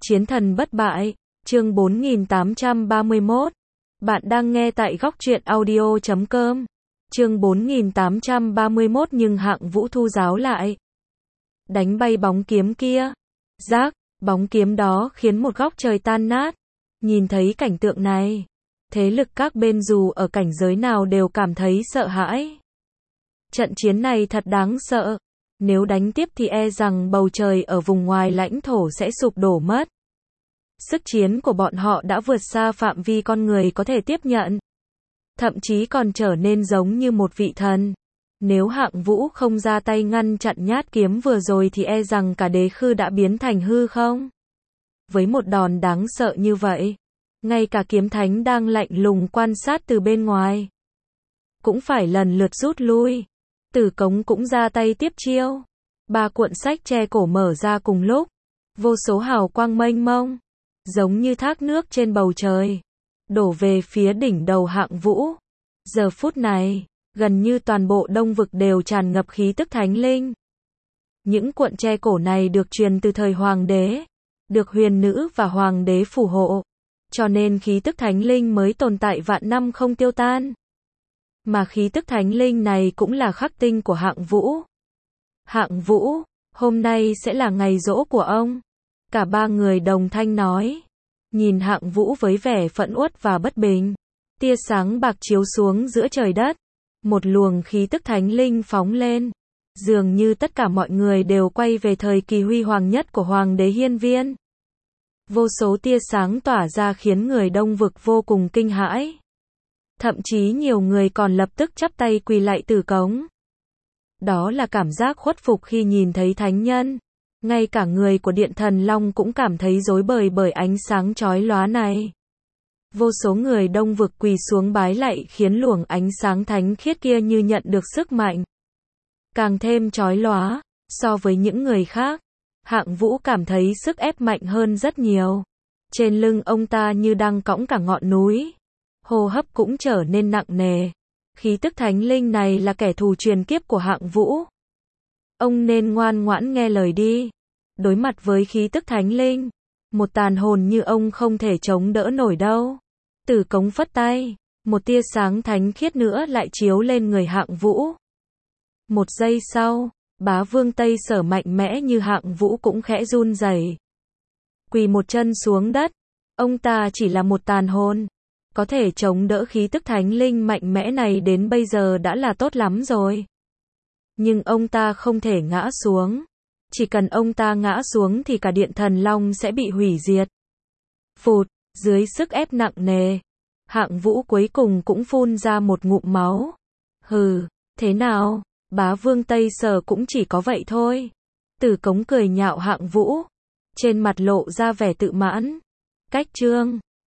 Chiến thần bất bại, chương 4831. Bạn đang nghe tại góc truyện audio.com. Chương 4831 nhưng Hạng Vũ thu giáo lại. Đánh bay bóng kiếm kia. Rác, bóng kiếm đó khiến một góc trời tan nát. Nhìn thấy cảnh tượng này, thế lực các bên dù ở cảnh giới nào đều cảm thấy sợ hãi. Trận chiến này thật đáng sợ. Nếu đánh tiếp thì e rằng bầu trời ở vùng ngoài lãnh thổ sẽ sụp đổ mất. Sức chiến của bọn họ đã vượt xa phạm vi con người có thể tiếp nhận. Thậm chí còn trở nên giống như một vị thần. Nếu Hạng Vũ không ra tay ngăn chặn nhát kiếm vừa rồi thì e rằng cả đế khư đã biến thành hư không. Với một đòn đáng sợ như vậy, ngay cả kiếm thánh đang lạnh lùng quan sát từ bên ngoài cũng phải lần lượt rút lui. Tử Cống cũng ra tay tiếp chiêu. 3 cuộn sách che cổ mở ra cùng lúc. Vô số hào quang mênh mông, giống như thác nước trên bầu trời, đổ về phía đỉnh đầu Hạng Vũ. Giờ phút này, gần như toàn bộ Đông Vực đều tràn ngập khí tức thánh linh. Những cuộn che cổ này được truyền từ thời Hoàng đế, được huyền nữ và Hoàng đế phù hộ, cho nên khí tức thánh linh mới tồn tại vạn năm không tiêu tan. Mà khí tức thánh linh này cũng là khắc tinh của Hạng Vũ. Hạng Vũ, hôm nay sẽ là ngày giỗ của ông. Cả 3 người đồng thanh nói. Nhìn Hạng Vũ với vẻ phẫn uất và bất bình. Tia sáng bạc chiếu xuống giữa trời đất. Một luồng khí tức thánh linh phóng lên. Dường như tất cả mọi người đều quay về thời kỳ huy hoàng nhất của Hoàng đế Hiên Viên. Vô số tia sáng tỏa ra khiến người Đông Vực vô cùng kinh hãi. Thậm chí nhiều người còn lập tức chắp tay quỳ lạy Tử Cống. Đó là cảm giác khuất phục khi nhìn thấy thánh nhân. Ngay cả người của Điện Thần Long cũng cảm thấy rối bời bởi ánh sáng chói lóa này. Vô số người Đông Vực quỳ xuống bái lạy khiến luồng ánh sáng thánh khiết kia như nhận được sức mạnh. Càng thêm chói lóa, so với những người khác, Hạng Vũ cảm thấy sức ép mạnh hơn rất nhiều. Trên lưng ông ta như đang cõng cả ngọn núi. Hô hấp cũng trở nên nặng nề. Khí tức thánh linh này là kẻ thù truyền kiếp của Hạng Vũ. Ông nên ngoan ngoãn nghe lời đi. Đối mặt với khí tức thánh linh, một tàn hồn như ông không thể chống đỡ nổi đâu. Tử Cống phất tay, một tia sáng thánh khiết nữa lại chiếu lên người Hạng Vũ. Một giây sau, Bá Vương Tây Sở mạnh mẽ như Hạng Vũ cũng khẽ run rẩy, quỳ một chân xuống đất. Ông ta chỉ là một tàn hồn, có thể chống đỡ khí tức thánh linh mạnh mẽ này đến bây giờ đã là tốt lắm rồi. Nhưng ông ta không thể ngã xuống. Chỉ cần ông ta ngã xuống thì cả Điện Thần Long sẽ bị hủy diệt. Phụt, dưới sức ép nặng nề, Hạng Vũ cuối cùng cũng phun ra một ngụm máu. Hừ, thế nào, Bá Vương Tây Sở cũng chỉ có vậy thôi. Tử Cống cười nhạo Hạng Vũ, trên mặt lộ ra vẻ tự mãn. Cách chương